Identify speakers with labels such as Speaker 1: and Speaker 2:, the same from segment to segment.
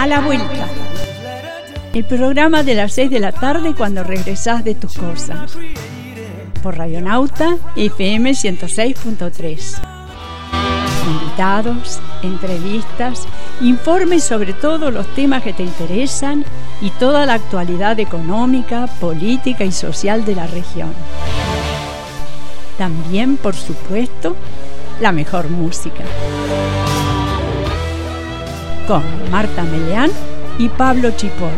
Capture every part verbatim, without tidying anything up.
Speaker 1: A la vuelta. El programa de las seis de la tarde cuando regresás de tus cosas. Por Radionauta F M ciento seis punto tres. Invitados, entrevistas, informes sobre todos los temas que te interesan y toda la actualidad económica, política y social de la región. También, por supuesto, la mejor música. Con Marta Meleán y Pablo Chipola.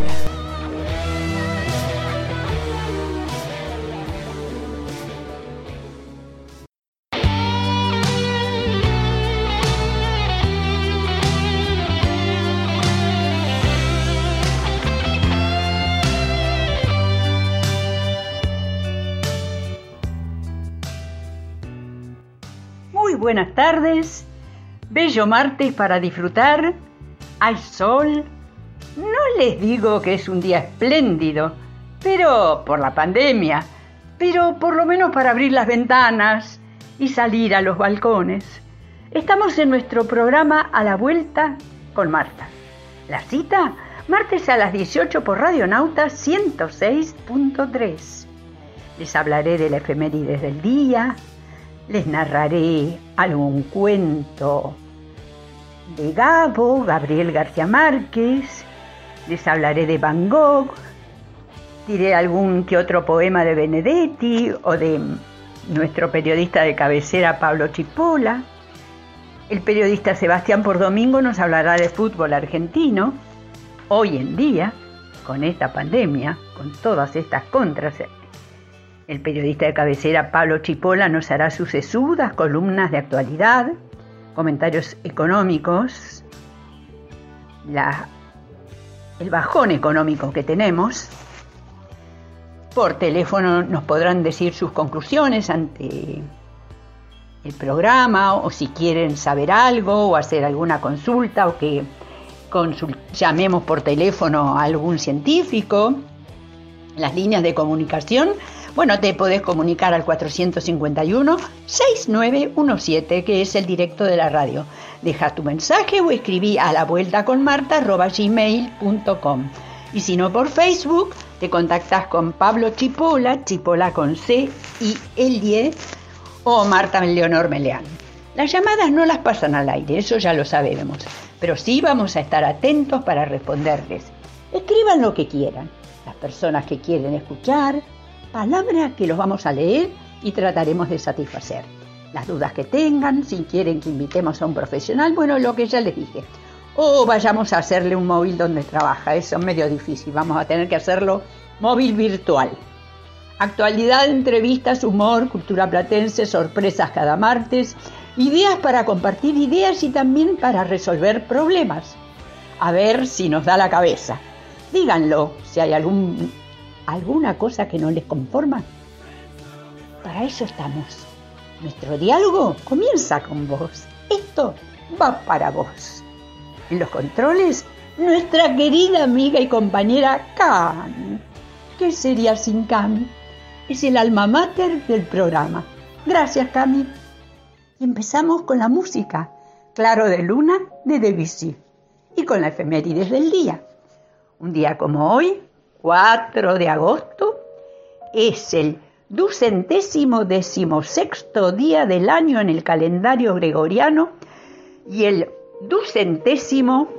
Speaker 1: Muy buenas tardes, bello martes para disfrutar. Hay sol, no les digo que es un día espléndido, pero por la pandemia, pero por lo menos para abrir las ventanas y salir a los balcones. Estamos en nuestro programa A la Vuelta con Marta. La cita, martes a las dieciocho por Radionauta ciento seis punto tres. Les hablaré de la efemérides del día, les narraré algún cuento de Gabo, Gabriel García Márquez, les hablaré de Van Gogh, diré algún que otro poema de Benedetti o de nuestro periodista de cabecera Pablo Chipola. El periodista Sebastián Pordomingo nos hablará de fútbol argentino. Hoy en día, con esta pandemia, con todas estas contras, el periodista de cabecera Pablo Chipola nos hará sus sesudas columnas de actualidad, comentarios económicos, la, el bajón económico que tenemos. Por teléfono nos podrán decir sus conclusiones ante el programa, o si quieren saber algo o hacer alguna consulta, o que consul- llamemos por teléfono a algún científico. Las líneas de comunicación, bueno, te podés comunicar al cuatrocientos cincuenta y uno, sesenta y nueve diecisiete, que es el directo de la radio. Deja tu mensaje o escribí a la vuelta con marta arroba gmail punto com. Y si no, por Facebook, te contactás con Pablo Chipola, Chipola con C y Elie, o Marta Leonor Meleán. Las llamadas no las pasan al aire, eso ya lo sabemos, pero sí vamos a estar atentos para responderles. Escriban lo que quieran, las personas que quieren escuchar, palabras que los vamos a leer y trataremos de satisfacer. Las dudas que tengan, si quieren que invitemos a un profesional, bueno, lo que ya les dije. O vayamos a hacerle un móvil donde trabaja, eso es medio difícil, vamos a tener que hacerlo móvil virtual. Actualidad, entrevistas, humor, cultura platense, sorpresas cada martes, ideas para compartir ideas y también para resolver problemas. A ver si nos da la cabeza. Díganlo, si hay algún... ¿alguna cosa que no les conforma? Para eso estamos. Nuestro diálogo comienza con vos. Esto va para vos. En los controles, nuestra querida amiga y compañera Cami. ¿Qué sería sin Cami? Es el alma mater del programa. Gracias, Cami. Y empezamos con la música. Claro de Luna, de Debussy. Y con la efemérides del día. Un día como hoy, cuatro de agosto, es el ducentésimo decimosexto día del año en el calendario gregoriano y el ducentésimo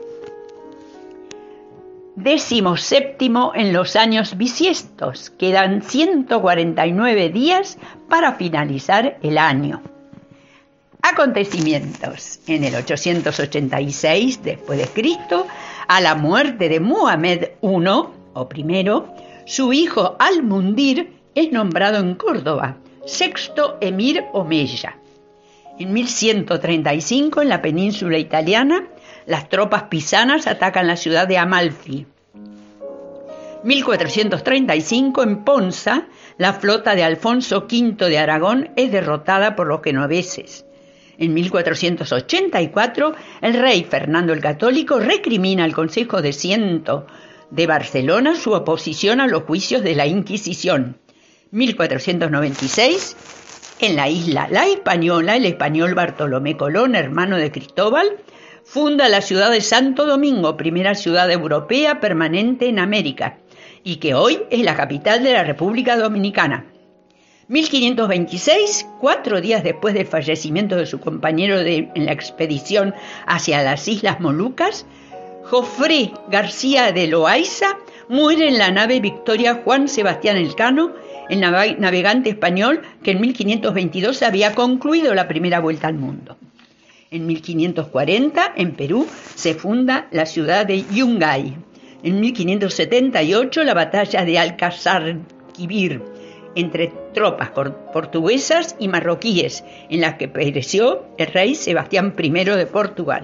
Speaker 1: decimoséptimo en los años bisiestos. Quedan ciento cuarenta y nueve días para finalizar el año. Acontecimientos. En el ochocientos ochenta y seis después de Cristo, a la muerte de Muhammad primero, o primero, su hijo Al-Mundir es nombrado en Córdoba sexto emir omeya. En mil ciento treinta y cinco, en la península italiana, las tropas pisanas atacan la ciudad de Amalfi. mil cuatrocientos treinta y cinco, en Ponza, la flota de Alfonso quinto de Aragón es derrotada por los genoveses. En mil cuatrocientos ochenta y cuatro, el rey Fernando el Católico recrimina al Consejo de Ciento de Barcelona su oposición a los juicios de la Inquisición. mil cuatrocientos noventa y seis, en la isla La Española, el español Bartolomé Colón, hermano de Cristóbal, funda la ciudad de Santo Domingo, primera ciudad europea permanente en América, y que hoy es la capital de la República Dominicana. mil quinientos veintiséis, cuatro días después del fallecimiento de su compañero de, en la expedición hacia las Islas Molucas, Jofré García de Loaiza muere en la nave Victoria Juan Sebastián Elcano, el navegante español que en mil quinientos veintidós había concluido la primera vuelta al mundo. En mil quinientos cuarenta, en Perú, se funda la ciudad de Yungay. En mil quinientos setenta y ocho, la batalla de Alcázar-Quibir, entre tropas portuguesas y marroquíes, en la que pereció el rey Sebastián primero de Portugal.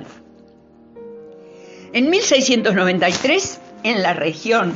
Speaker 1: En mil seiscientos noventa y tres, en la región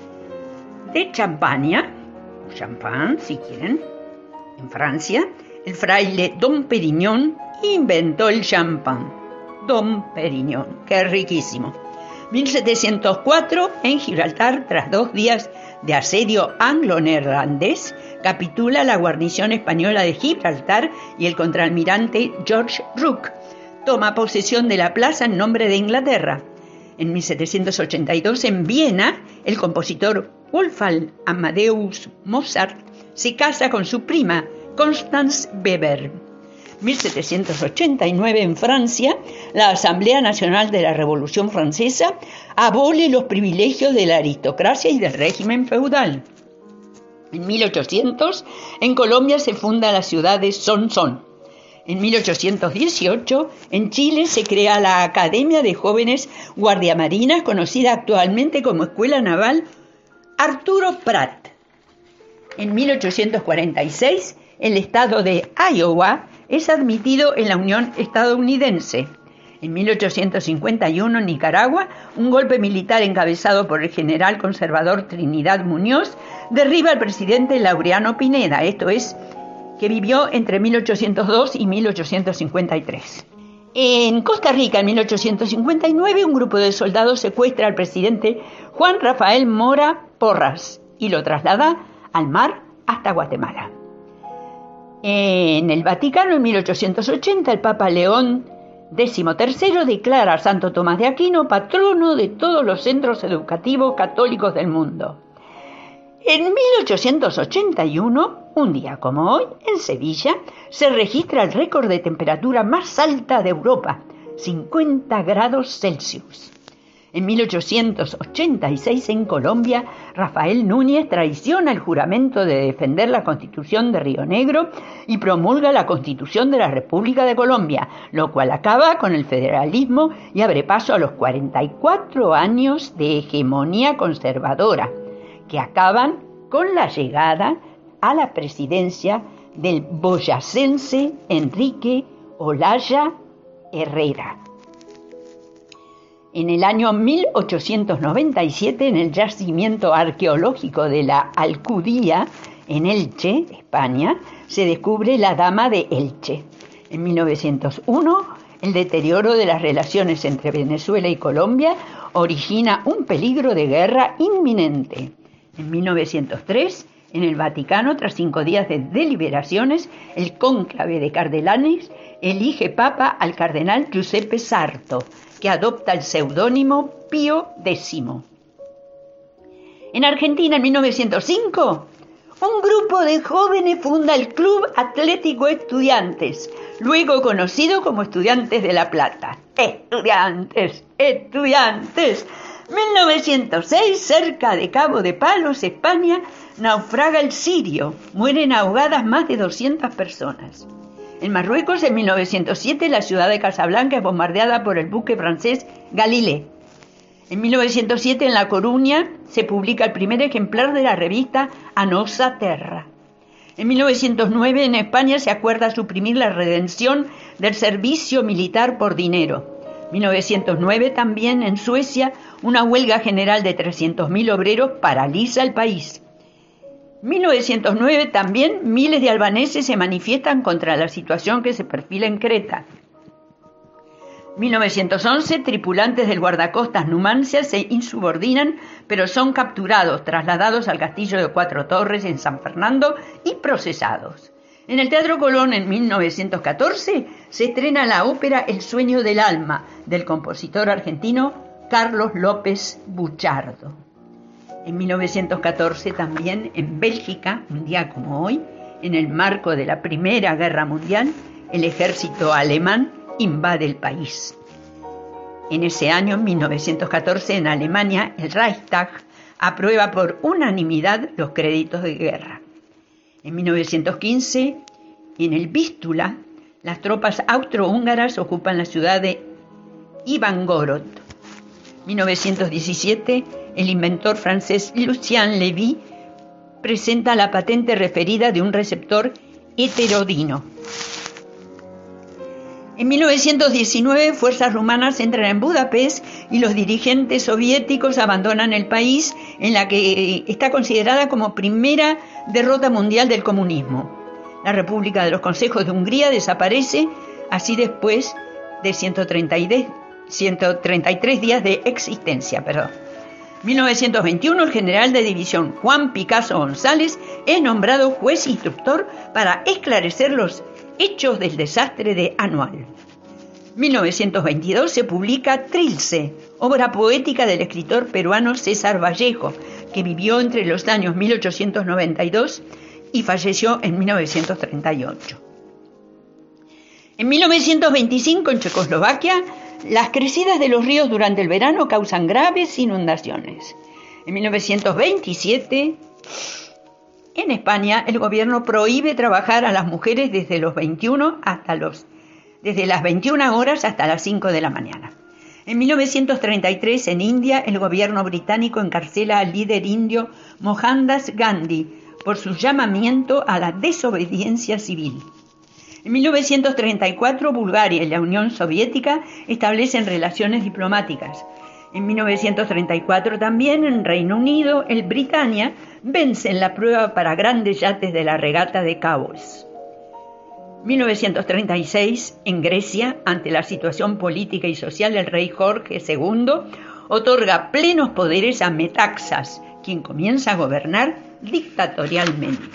Speaker 1: de Champaña, Champagne si quieren, en Francia, el fraile Dom Perignon inventó el champán. Dom Perignon, qué riquísimo. mil setecientos cuatro, en Gibraltar, tras dos días de asedio anglo-neerlandés, capitula la guarnición española de Gibraltar y el contraalmirante George Rooke toma posesión de la plaza en nombre de Inglaterra. En mil setecientos ochenta y dos, en Viena, el compositor Wolfgang Amadeus Mozart se casa con su prima, Constance Weber. mil setecientos ochenta y nueve, en Francia, la Asamblea Nacional de la Revolución Francesa abole los privilegios de la aristocracia y del régimen feudal. En mil ochocientos, en Colombia se funda la ciudad de Sonsón. En mil ochocientos dieciocho, en Chile se crea la Academia de Jóvenes Guardiamarinas, conocida actualmente como Escuela Naval Arturo Prat. En mil ochocientos cuarenta y seis, el estado de Iowa es admitido en la Unión Estadounidense. En mil ochocientos cincuenta y uno, en Nicaragua, un golpe militar encabezado por el general conservador Trinidad Muñoz derriba al presidente Laureano Pineda, esto es, que vivió entre mil ochocientos dos y mil ochocientos cincuenta y tres. En Costa Rica, en mil ochocientos cincuenta y nueve, un grupo de soldados secuestra al presidente Juan Rafael Mora Porras y lo traslada al mar hasta Guatemala. En el Vaticano, en mil ochocientos ochenta, el Papa León decimotercero declara a Santo Tomás de Aquino patrono de todos los centros educativos católicos del mundo. En mil ochocientos ochenta y uno, un día como hoy, en Sevilla, se registra el récord de temperatura más alta de Europa, cincuenta grados Celsius. En mil ochocientos ochenta y seis, en Colombia, Rafael Núñez traiciona el juramento de defender la Constitución de Río Negro y promulga la Constitución de la República de Colombia, lo cual acaba con el federalismo y abre paso a los cuarenta y cuatro años de hegemonía conservadora, que acaban con la llegada a la presidencia del boyacense Enrique Olaya Herrera. En el año mil ochocientos noventa y siete, en el yacimiento arqueológico de la Alcudía, en Elche, España, se descubre la Dama de Elche. En mil novecientos uno, el deterioro de las relaciones entre Venezuela y Colombia origina un peligro de guerra inminente. En mil novecientos tres, en el Vaticano, tras cinco días de deliberaciones, el cónclave de cardenales elige papa al cardenal Giuseppe Sarto, que adopta el seudónimo Pío X. En Argentina, en mil novecientos cinco, un grupo de jóvenes funda el Club Atlético Estudiantes, luego conocido como Estudiantes de La Plata. ¡Estudiantes! ¡Estudiantes! mil novecientos seis, cerca de Cabo de Palos, España, naufraga el Sirio. Mueren ahogadas más de doscientas personas. En Marruecos, en mil novecientos siete, la ciudad de Casablanca es bombardeada por el buque francés Galilée. En mil novecientos siete, en La Coruña, se publica el primer ejemplar de la revista A Nosa Terra. En mil novecientos nueve, en España, se acuerda suprimir la redención del servicio militar por dinero. mil novecientos nueve, también en Suecia, una huelga general de trescientos mil obreros paraliza el país. mil novecientos nueve, también miles de albaneses se manifiestan contra la situación que se perfila en Creta. mil novecientos once, tripulantes del guardacostas Numancia se insubordinan, pero son capturados, trasladados al castillo de Cuatro Torres en San Fernando y procesados. En el Teatro Colón, en mil novecientos catorce, se estrena la ópera El sueño del alma, del compositor argentino Carlos López Buchardo. En mil novecientos catorce también, en Bélgica, un día como hoy, en el marco de la Primera Guerra Mundial, el ejército alemán invade el país. En ese año, en mil novecientos catorce, en Alemania, el Reichstag aprueba por unanimidad los créditos de guerra. En mil novecientos quince, en el Vístula, las tropas austrohúngaras ocupan la ciudad de Ivangorod. mil novecientos diecisiete, el inventor francés Lucien Levy presenta la patente referida de un receptor heterodino. En mil novecientos diecinueve, fuerzas rumanas entran en Budapest y los dirigentes soviéticos abandonan el país, en la que está considerada como primera derrota mundial del comunismo. La República de los Consejos de Hungría desaparece, así después de ciento treinta y tres días de existencia. Perdón. mil novecientos veintiuno, el general de división Juan Picasso González es nombrado juez instructor para esclarecer los hechos del desastre de Anual. mil novecientos veintidós se publica Trilce, obra poética del escritor peruano César Vallejo, que vivió entre los años mil ochocientos noventa y dos y falleció en mil novecientos treinta y ocho. En mil novecientos veinticinco, en Checoslovaquia, las crecidas de los ríos durante el verano causan graves inundaciones. En mil novecientos veintisiete, en España, el gobierno prohíbe trabajar a las mujeres desde los veintiuno hasta los, desde las veintiuna horas hasta las cinco de la mañana. En mil novecientos treinta y tres, en India, el gobierno británico encarcela al líder indio Mohandas Gandhi por su llamamiento a la desobediencia civil. En mil novecientos treinta y cuatro, Bulgaria y la Unión Soviética establecen relaciones diplomáticas. En mil novecientos treinta y cuatro también, en Reino Unido, el Britannia vence en la prueba para grandes yates de la regata de Cabos. mil novecientos treinta y seis, en Grecia, ante la situación política y social, el rey Jorge segundo otorga plenos poderes a Metaxas, quien comienza a gobernar dictatorialmente.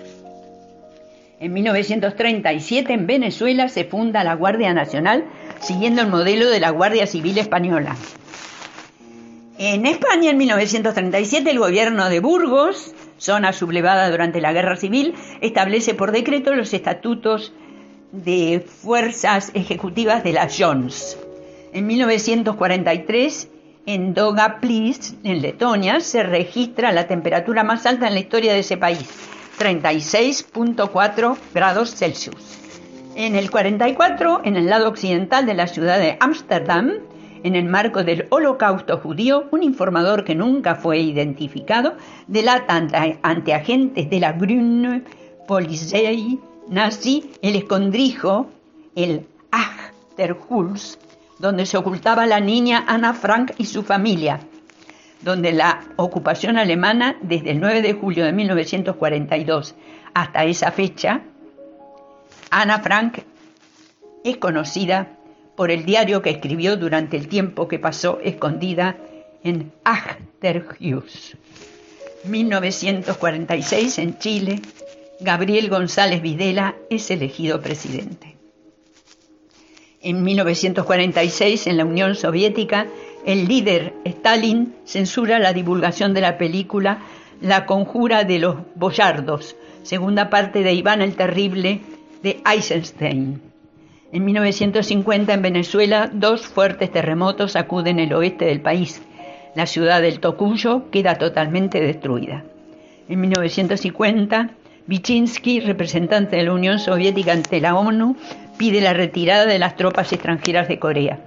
Speaker 1: En mil novecientos treinta y siete, en Venezuela, se funda la Guardia Nacional, siguiendo el modelo de la Guardia Civil Española. En España, en mil novecientos treinta y siete, el gobierno de Burgos, zona sublevada durante la Guerra Civil, establece por decreto los estatutos de fuerzas ejecutivas de las Jones. En mil novecientos cuarenta y tres, en Daugavpils, en Letonia, se registra la temperatura más alta en la historia de ese país, treinta y seis punto cuatro grados Celsius. En el cuarenta y cuatro, en el lado occidental de la ciudad de Ámsterdam, en el marco del Holocausto judío, un informador que nunca fue identificado delata ante, ante agentes de la Grüne Polizei nazi el escondrijo, el Achterhuls, donde se ocultaba la niña Anna Frank y su familia, donde la ocupación alemana, desde el nueve de julio de mil novecientos cuarenta y dos hasta esa fecha, Anna Frank es conocida por el diario que escribió durante el tiempo que pasó escondida en Achterhuis. mil novecientos cuarenta y seis, en Chile, Gabriel González Videla es elegido presidente. En mil novecientos cuarenta y seis, en la Unión Soviética, el líder Stalin censura la divulgación de la película La conjura de los boyardos, segunda parte de Iván el Terrible de Eisenstein. En mil novecientos cincuenta, en Venezuela, dos fuertes terremotos sacuden el oeste del país. La ciudad del Tocuyo queda totalmente destruida. En mil novecientos cincuenta, Vichinsky, representante de la Unión Soviética ante la ONU, pide la retirada de las tropas extranjeras de Corea.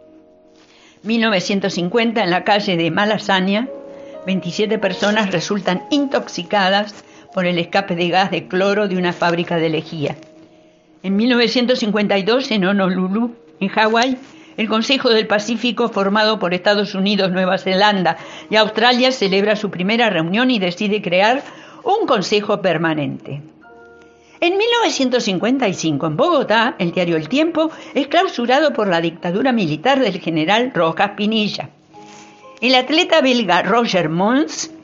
Speaker 1: mil novecientos cincuenta, en la calle de Malasaña, veintisiete personas resultan intoxicadas por el escape de gas de cloro de una fábrica de lejía. En mil novecientos cincuenta y dos, en Honolulu, en Hawái, el Consejo del Pacífico, formado por Estados Unidos, Nueva Zelanda y Australia, celebra su primera reunión y decide crear un consejo permanente. En mil novecientos cincuenta y cinco, en Bogotá, el diario El Tiempo es clausurado por la dictadura militar del general Rojas Pinilla. El atleta belga Roger Mons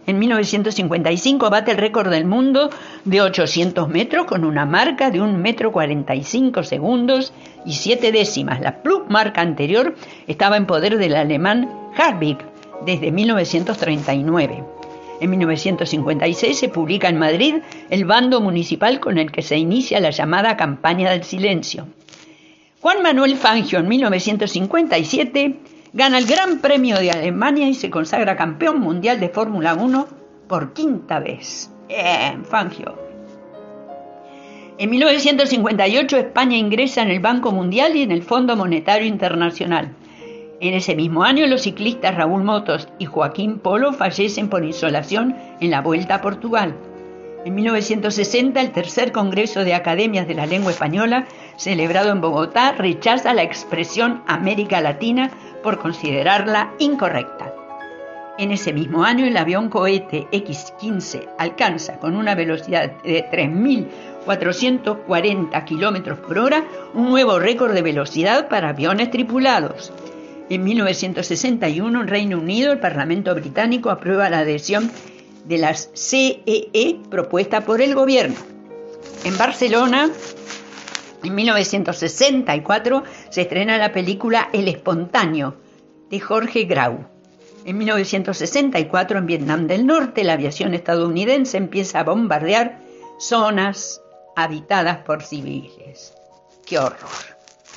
Speaker 1: en mil novecientos cincuenta y cinco bate el récord del mundo de ochocientos metros con una marca de un metro cuarenta y cinco segundos y siete décimas. La plusmarca anterior estaba en poder del alemán Hartwig desde mil novecientos treinta y nueve. En mil novecientos cincuenta y seis se publica en Madrid el bando municipal con el que se inicia la llamada campaña del silencio. Juan Manuel Fangio en mil novecientos cincuenta y siete gana el Gran Premio de Alemania y se consagra campeón mundial de Fórmula uno por quinta vez. Bien, Fangio. En mil novecientos cincuenta y ocho España ingresa en el Banco Mundial y en el Fondo Monetario Internacional. En ese mismo año los ciclistas Raúl Motos y Joaquín Polo fallecen por insolación en la Vuelta a Portugal. En mil novecientos sesenta el tercer Congreso de Academias de la Lengua Española, celebrado en Bogotá, rechaza la expresión América Latina por considerarla incorrecta. En ese mismo año el avión cohete equis quince alcanza con una velocidad de tres mil cuatrocientos cuarenta kilómetros por hora un nuevo récord de velocidad para aviones tripulados. En mil novecientos sesenta y uno en Reino Unido el Parlamento británico aprueba la adhesión de las C E E propuesta por el gobierno. En Barcelona, en mil novecientos sesenta y cuatro, se estrena la película El Espontáneo, de Jorge Grau. En mil novecientos sesenta y cuatro, en Vietnam del Norte, la aviación estadounidense empieza a bombardear zonas habitadas por civiles. ¡Qué horror!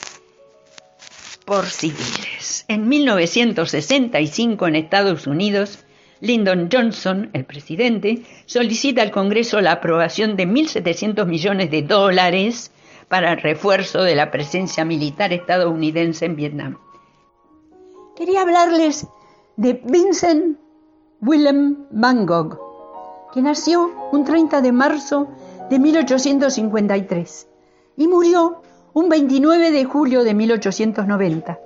Speaker 1: Por civiles. En mil novecientos sesenta y cinco, en Estados Unidos, Lyndon Johnson, el presidente, solicita al Congreso la aprobación de mil setecientos millones de dólares para el refuerzo de la presencia militar estadounidense en Vietnam. Quería hablarles de Vincent Willem van Gogh, que nació un treinta de marzo de mil ochocientos cincuenta y tres y murió un veintinueve de julio de mil ochocientos noventa,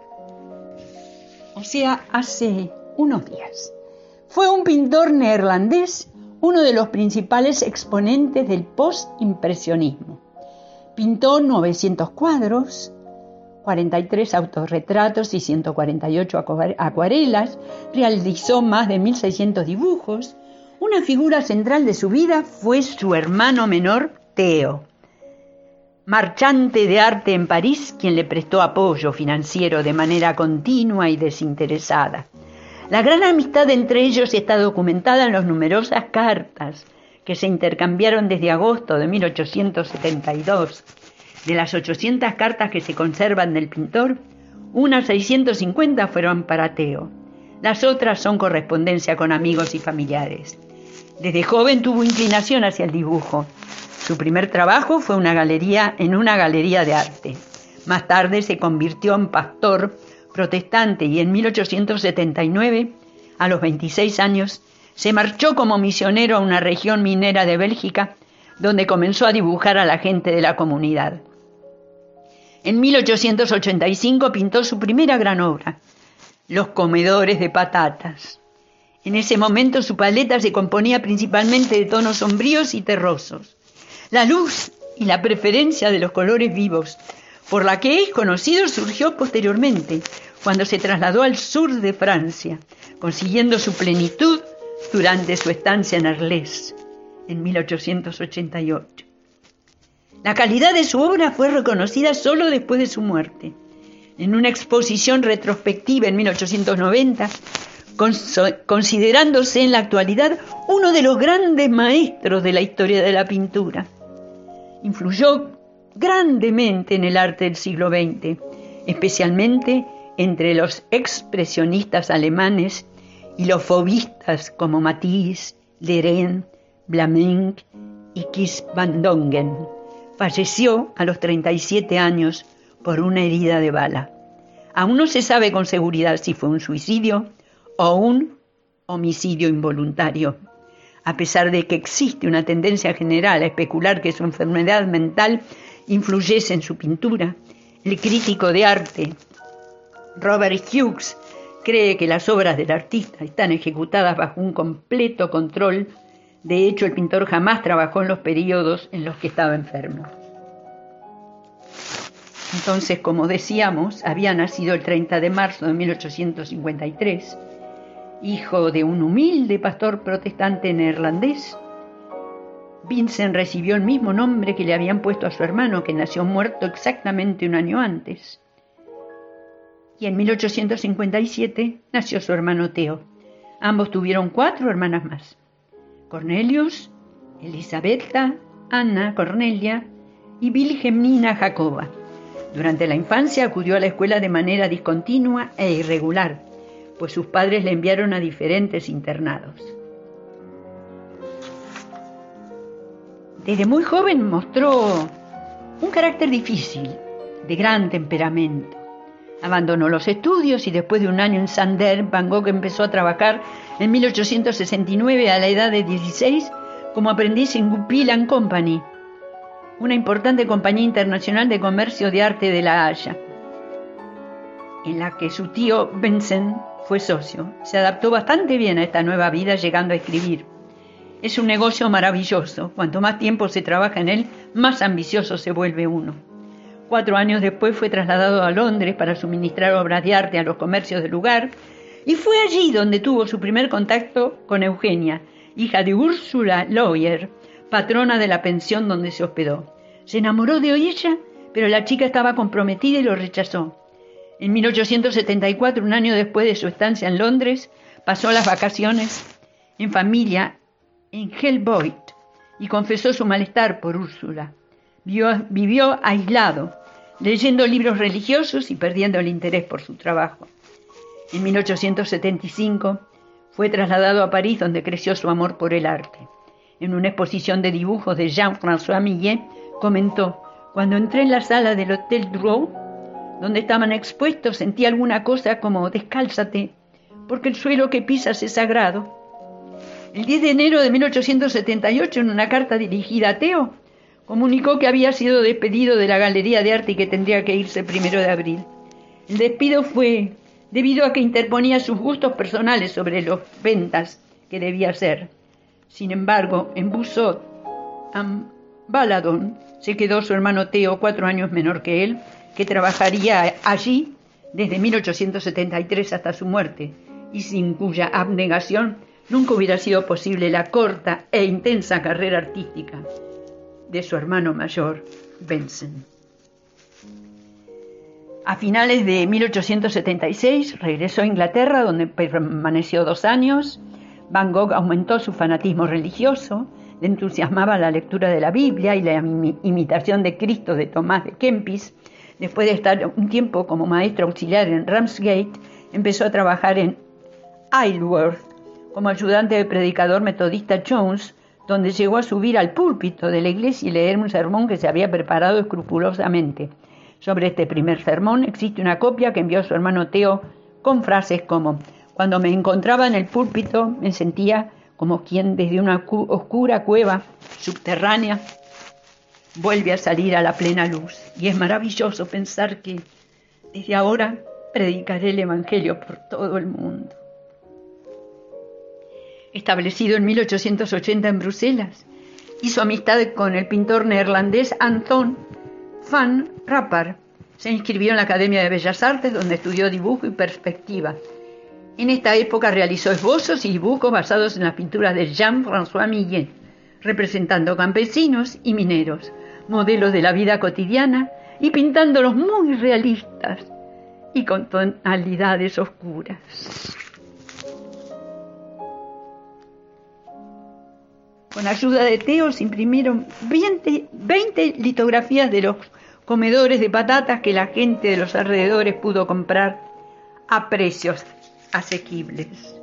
Speaker 1: o sea, hace unos días. Fue un pintor neerlandés, uno de los principales exponentes del postimpresionismo. Pintó novecientos cuadros, cuarenta y tres autorretratos y ciento cuarenta y ocho acuarelas, realizó más de mil seiscientos dibujos. Una figura central de su vida fue su hermano menor, Theo, marchante de arte en París, quien le prestó apoyo financiero de manera continua y desinteresada. La gran amistad entre ellos está documentada en las numerosas cartas que se intercambiaron desde agosto de mil ochocientos setenta y dos. De las ochocientas cartas que se conservan del pintor, unas seiscientas cincuenta fueron para Theo. Las otras son correspondencia con amigos y familiares. Desde joven tuvo inclinación hacia el dibujo. Su primer trabajo fue una galería en una galería de arte. Más tarde se convirtió en pastor protestante y en mil ochocientos setenta y nueve, a los veintiséis años, se marchó como misionero a una región minera de Bélgica, donde comenzó a dibujar a la gente de la comunidad. En mil ochocientos ochenta y cinco pintó su primera gran obra, Los comedores de patatas. En ese momento su paleta se componía principalmente de tonos sombríos y terrosos. La luz y la preferencia de los colores vivos, por la que es conocido, surgió posteriormente, cuando se trasladó al sur de Francia, consiguiendo su plenitud durante su estancia en Arles, en mil ochocientos ochenta y ocho. La calidad de su obra fue reconocida solo después de su muerte. En una exposición retrospectiva en mil ochocientos noventa, considerándose en la actualidad uno de los grandes maestros de la historia de la pintura. Influyó grandemente en el arte del siglo veinte, especialmente entre los expresionistas alemanes y los fauvistas como Matisse, Derain, Vlaminck y Mies van Dongen. Falleció a los treinta y siete años por una herida de bala. Aún no se sabe con seguridad si fue un suicidio o un homicidio involuntario. A pesar de que existe una tendencia general a especular que su enfermedad mental influyese en su pintura, el crítico de arte Robert Hughes cree que las obras del artista están ejecutadas bajo un completo control. De hecho, el pintor jamás trabajó en los periodos en los que estaba enfermo. Entonces, como decíamos, había nacido el treinta de marzo de mil ochocientos cincuenta y tres Hijo de un humilde pastor protestante neerlandés, Vincent recibió el mismo nombre que le habían puesto a su hermano, que nació muerto exactamente un año antes. Y en mil ochocientos cincuenta y siete nació su hermano Theo. Ambos tuvieron cuatro hermanas más: Cornelius, Elisabetta, Anna, Cornelia y Wilhelmina Jacoba. Durante la infancia acudió a la escuela de manera discontinua e irregular, pues sus padres le enviaron a diferentes internados. Desde muy joven mostró un carácter difícil, de gran temperamento. Abandonó los estudios y después de un año en Santander, Van Gogh empezó a trabajar en mil ochocientos sesenta y nueve a la edad de dieciséis como aprendiz en Goupil and Company, una importante compañía internacional de comercio de arte de La Haya, en la que su tío Vincent fue socio. Se adaptó bastante bien a esta nueva vida, llegando a escribir: es un negocio maravilloso. Cuanto más tiempo se trabaja en él, más ambicioso se vuelve uno. Cuatro años después fue trasladado a Londres para suministrar obras de arte a los comercios del lugar, y fue allí donde tuvo su primer contacto con Eugenia, hija de Ursula Lawyer, patrona de la pensión donde se hospedó. Se enamoró de ella, pero la chica estaba comprometida y lo rechazó. En mil ochocientos setenta y cuatro, un año después de su estancia en Londres, pasó las vacaciones en familia en Helvoet y confesó su malestar por Úrsula. Vivió, vivió aislado, leyendo libros religiosos y perdiendo el interés por su trabajo. En mil ochocientos setenta y cinco fue trasladado a París, donde creció su amor por el arte. En una exposición de dibujos de Jean-François Millet, comentó: cuando entré en la sala del Hotel Drouot, donde estaban expuestos, sentí alguna cosa como descálzate, porque el suelo que pisas es sagrado. El diez de enero de mil ochocientos setenta y ocho, en una carta dirigida a Theo, comunicó que había sido despedido de la Galería de Arte y que tendría que irse el primero de abril. El despido fue debido a que interponía sus gustos personales sobre las ventas que debía hacer. Sin embargo, en Busot, en Baladon, se quedó su hermano Theo, cuatro años menor que él, que trabajaría allí desde mil ochocientos setenta y tres hasta su muerte, y sin cuya abnegación nunca hubiera sido posible la corta e intensa carrera artística de su hermano mayor, Vincent. A finales de mil ochocientos setenta y seis regresó a Inglaterra, donde permaneció dos años. Van Gogh aumentó su fanatismo religioso, le entusiasmaba la lectura de la Biblia y la imitación de Cristo de Tomás de Kempis. Después de estar un tiempo como maestro auxiliar en Ramsgate, empezó a trabajar en Isleworth como ayudante del predicador metodista Jones, donde llegó a subir al púlpito de la iglesia y leer un sermón que se había preparado escrupulosamente. Sobre este primer sermón existe una copia que envió su hermano Theo con frases como: cuando me encontraba en el púlpito me sentía como quien desde una oscura cueva subterránea vuelve a salir a la plena luz. Y es maravilloso pensar que desde ahora predicaré el Evangelio por todo el mundo. Establecido en mil ochocientos ochenta en Bruselas, hizo amistad con el pintor neerlandés Anton van Rappard. Se inscribió en la Academia de Bellas Artes, donde estudió dibujo y perspectiva. En esta época realizó esbozos y dibujos basados en las pinturas de Jean-François Millet, representando campesinos y mineros, modelos de la vida cotidiana, y pintándolos muy realistas y con tonalidades oscuras. Con ayuda de Theo se imprimieron veinte, veinte litografías de los comedores de patatas que la gente de los alrededores pudo comprar a precios asequibles.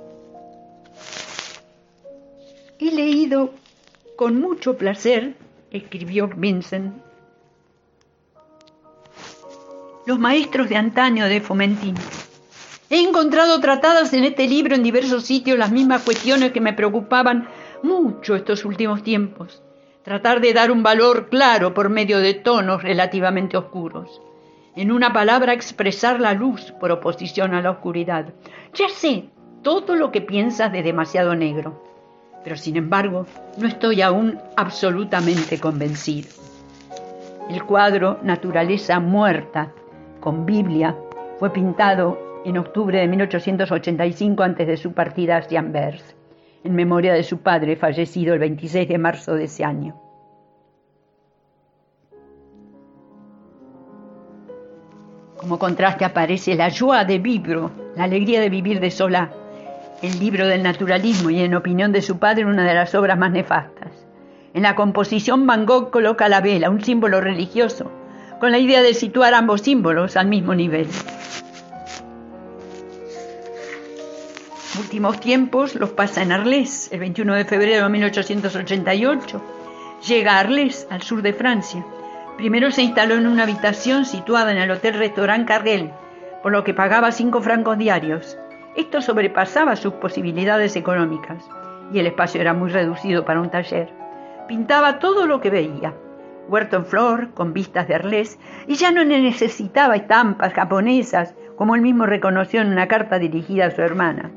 Speaker 1: He leído con mucho placer, escribió Vincent, los maestros de antaño de Fomentín. He encontrado tratadas en este libro en diversos sitios las mismas cuestiones que me preocupaban mucho estos últimos tiempos. Tratar de dar un valor claro por medio de tonos relativamente oscuros. En una palabra, expresar la luz por oposición a la oscuridad. Ya sé todo lo que piensas de demasiado negro, pero sin embargo no estoy aún absolutamente convencido. El cuadro Naturaleza muerta, con Biblia, fue pintado en octubre de mil ochocientos ochenta y cinco, antes de su partida hacia Anvers, en memoria de su padre, fallecido el veintiséis de marzo de ese año. Como contraste aparece la joie de vivre, la alegría de vivir de Zola, el libro del naturalismo, y en opinión de su padre una de las obras más nefastas. En la composición Van Gogh coloca la vela, un símbolo religioso, con la idea de situar ambos símbolos al mismo nivel. Últimos tiempos los pasa en Arles. El veintiuno de febrero de mil ochocientos ochenta y ocho llega a Arles, al sur de Francia. Primero se instaló en una habitación situada en el Hotel-Restaurant Carrel, por lo que pagaba cinco francos diarios. Esto sobrepasaba sus posibilidades económicas, y el espacio era muy reducido para un taller. Pintaba todo lo que veía, huerto en flor, con vistas de Arles, y ya no necesitaba estampas japonesas, como él mismo reconoció en una carta dirigida a su hermana.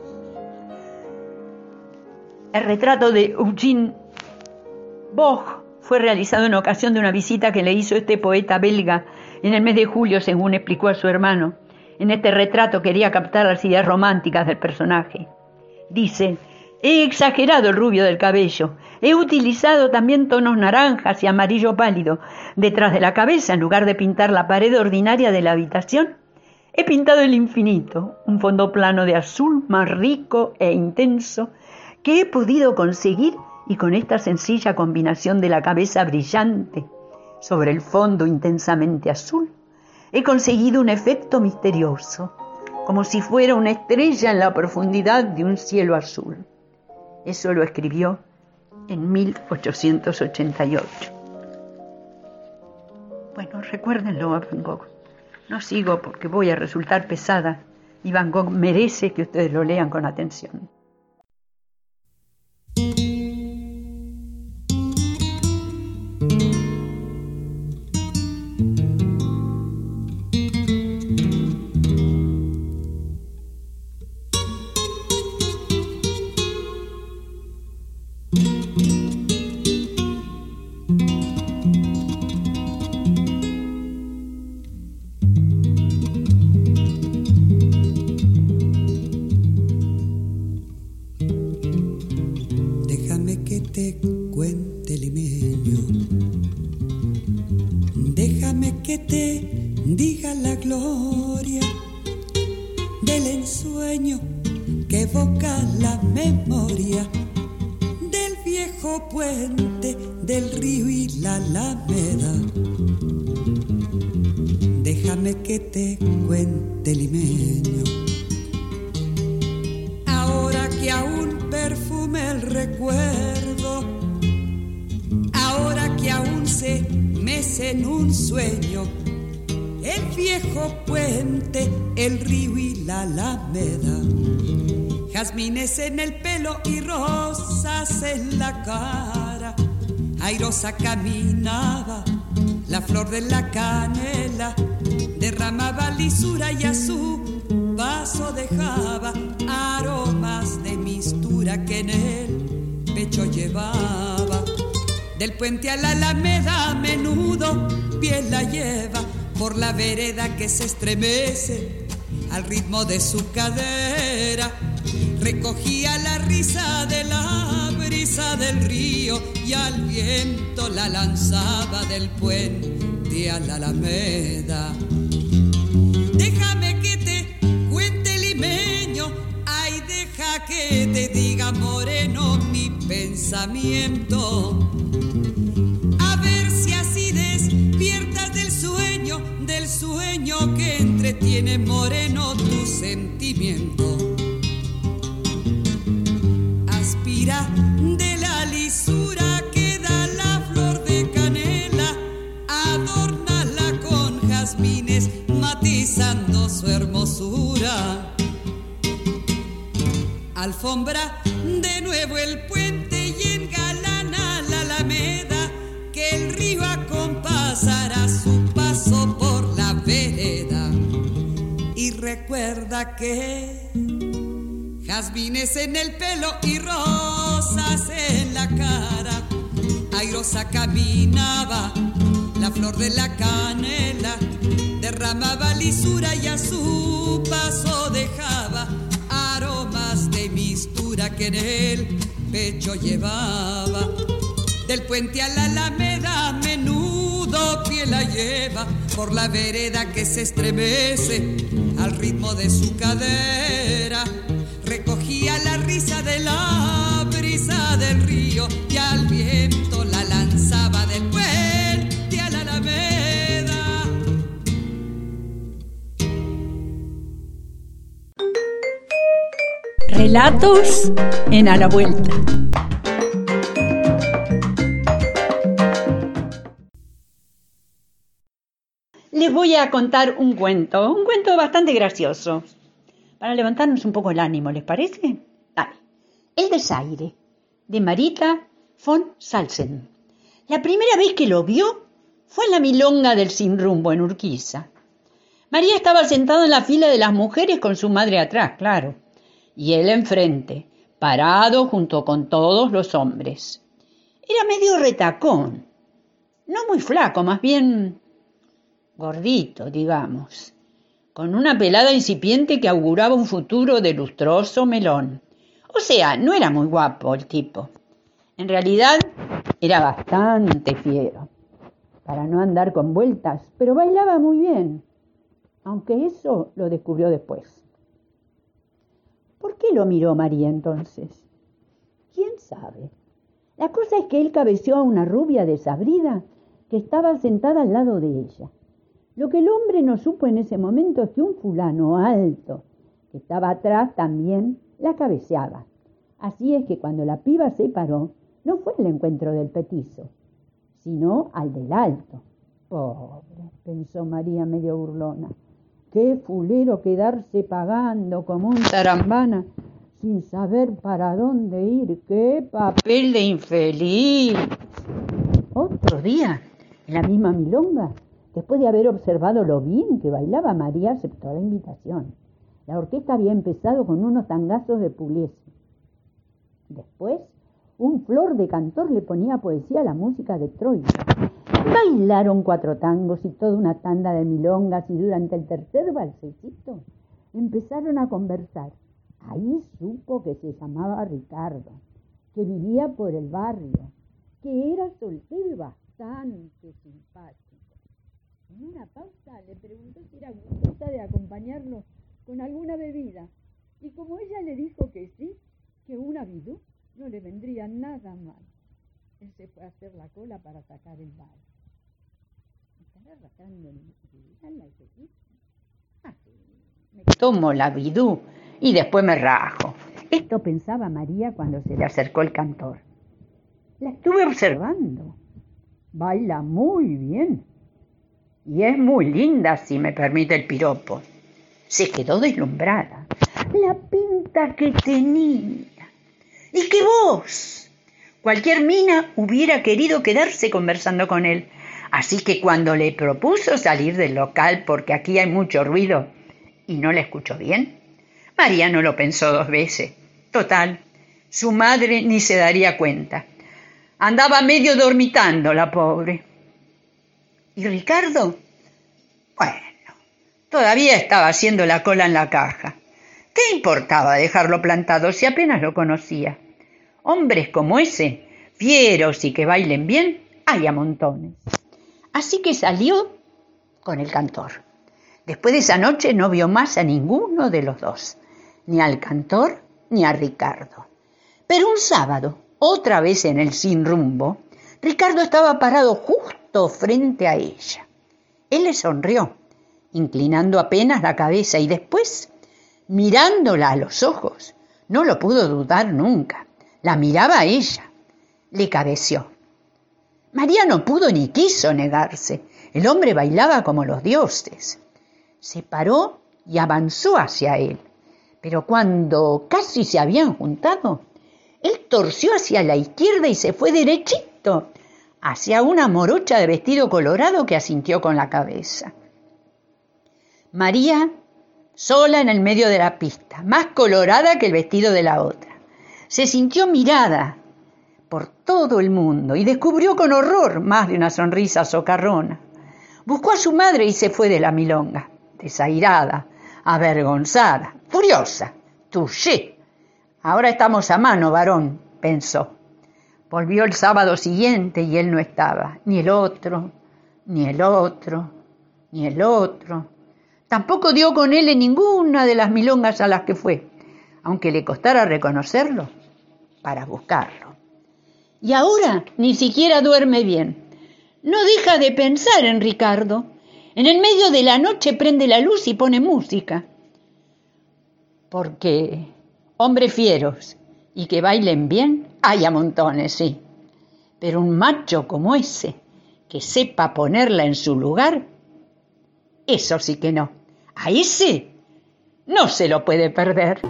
Speaker 1: El retrato de Eugene Boch fue realizado en ocasión de una visita que le hizo este poeta belga en el mes de julio, según explicó a su hermano. En este retrato quería captar las ideas románticas del personaje. Dice: he exagerado el rubio del cabello, he utilizado también tonos naranjas y amarillo pálido detrás de la cabeza, en lugar de pintar la pared ordinaria de la habitación. He pintado el infinito, un fondo plano de azul más rico e intenso que he podido conseguir, y con esta sencilla combinación de la cabeza brillante sobre el fondo intensamente azul, he conseguido un efecto misterioso, como si fuera una estrella en la profundidad de un cielo azul. Eso lo escribió en mil ochocientos ochenta y ocho. Bueno, recuérdenlo a Van Gogh. No sigo porque voy a resultar pesada, y Van Gogh merece que ustedes lo lean con atención.
Speaker 2: Jazmines en el pelo y rosas en la cara. Airosa caminaba, la flor de la canela derramaba lisura y a su paso dejaba aromas de mistura que en el pecho llevaba. Del puente a la alameda a menudo piel la lleva por la vereda que se estremece al ritmo de su cadera. Recogía la risa de la brisa del río y al viento la lanzaba del puente a la alameda. Déjame que te cuente limeño, ay, deja que te diga moreno mi pensamiento. A ver si así despiertas del sueño, del sueño que entretiene moreno tu sentimiento. De la lisura que da la flor de canela, adórnala con jazmines matizando su hermosura. Alfombra de nuevo el puente y engalana la alameda, que el río acompasará su paso por la vereda. Y recuerda que jazmines en el pelo y rosas en la cara. Airosa caminaba, la flor de la canela derramaba lisura y a su paso dejaba aromas de mistura que en el pecho llevaba. Del puente a la alameda menudo pie la lleva, por la vereda que se estremece al ritmo de su cadera. Recogía la risa de la brisa del río y al viento la lanzaba del puente a la alameda.
Speaker 1: Relatos en A la Vuelta. Les voy a contar un cuento, un cuento bastante gracioso, para levantarnos un poco el ánimo, ¿les parece? Dale. El desaire, de Marita von Salzen. La primera vez que lo vio fue en la milonga del Sin Rumbo en Urquiza. María estaba sentada en la fila de las mujeres con su madre atrás, claro, y él enfrente, parado junto con todos los hombres. Era medio retacón, no muy flaco, más bien gordito, digamos, con una pelada incipiente que auguraba un futuro de lustroso melón. O sea, no era muy guapo el tipo. En realidad, era bastante fiero, para no andar con vueltas, pero bailaba muy bien, aunque eso lo descubrió después. ¿Por qué lo miró María entonces? ¿Quién sabe? La cosa es que él cabeceó a una rubia desabrida que estaba sentada al lado de ella. Lo que el hombre no supo en ese momento es que un fulano alto, que estaba atrás también, la cabeceaba. Así es que cuando la piba se paró, no fue el encuentro del petizo, sino al del alto. Pobre, pensó María medio burlona, qué fulero quedarse pagando como un tarambana sin saber para dónde ir, qué papel de infeliz. Otro día, en la misma milonga, después de haber observado lo bien que bailaba, María aceptó la invitación. La orquesta había empezado con unos tangazos de Pugliese. Después, un flor de cantor le ponía poesía a la música de Troilo. Bailaron cuatro tangos y toda una tanda de milongas y durante el tercer valsecito empezaron a conversar. Ahí supo que se llamaba Ricardo, que vivía por el barrio, que era soltero y bastante simpático. En una pausa le preguntó si era gustosa de acompañarlo con alguna bebida, y como ella le dijo que sí, que una bidú no le vendría nada mal. Él se fue a hacer la cola para sacar el vale. ¿Estará arrastrando el la Ah, sí, me tomo la bidú y después me rajo. Esto pensaba María cuando se le acercó el cantor. La estuve observando. Baila muy bien. Y es muy linda, si me permite el piropo. Se quedó deslumbrada. La pinta que tenía. Y que vos. Cualquier mina hubiera querido quedarse conversando con él. Así que cuando le propuso salir del local, porque aquí hay mucho ruido, y no le escuchó bien, María no lo pensó dos veces. Total, su madre ni se daría cuenta. Andaba medio dormitando la pobre. ¿Y Ricardo? Bueno, todavía estaba haciendo la cola en la caja. ¿Qué importaba dejarlo plantado si apenas lo conocía? Hombres como ese, fieros y que bailen bien, hay a montones. Así que salió con el cantor. Después de esa noche no vio más a ninguno de los dos, ni al cantor ni a Ricardo. Pero un sábado, otra vez en el Sin Rumbo, Ricardo estaba parado justo frente a ella. Él le sonrió, inclinando apenas la cabeza y después, mirándola a los ojos, no lo pudo dudar nunca. La miraba a ella. Le cabeció. María no pudo ni quiso negarse. El hombre bailaba como los dioses. Se paró y avanzó hacia él. Pero cuando casi se habían juntado, él torció hacia la izquierda y se fue derechito hacia una morocha de vestido colorado que asintió con la cabeza. María, sola en el medio de la pista, más colorada que el vestido de la otra, se sintió mirada por todo el mundo y descubrió con horror más de una sonrisa socarrona. Buscó a su madre y se fue de la milonga, desairada, avergonzada, furiosa. Touché. Ahora estamos a mano, varón, pensó. Volvió el sábado siguiente y él no estaba. Ni el otro, ni el otro, ni el otro. Tampoco dio con él en ninguna de las milongas a las que fue, aunque le costara reconocerlo, para buscarlo. Y ahora ni siquiera duerme bien. No deja de pensar en Ricardo. En el medio de la noche prende la luz y pone música. Porque hombres fieros y que bailen bien, hay a montones, sí. Pero un macho como ese, que sepa ponerla en su lugar, eso sí que no. A ese no se lo puede perder.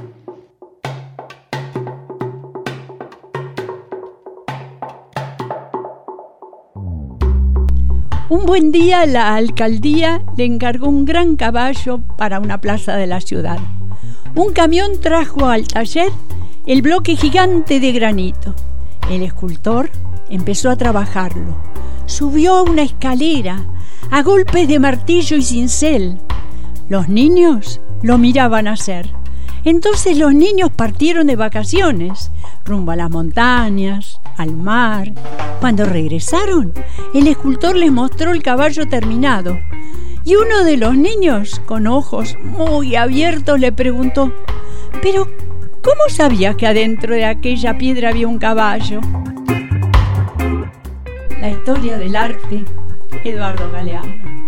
Speaker 3: Un buen día la alcaldía le encargó un gran caballo para una plaza de la ciudad. Un camión trajo al taller el bloque gigante de granito. El escultor empezó a trabajarlo. Subió a una escalera a golpes de martillo y cincel. Los niños lo miraban hacer. Entonces los niños partieron de vacaciones, rumbo a las montañas, al mar. Cuando regresaron, el escultor les mostró el caballo terminado. Y uno de los niños, con ojos muy abiertos, le preguntó: «¿Pero cómo sabías que adentro de aquella piedra había un caballo?». La historia del arte, Eduardo Galeano.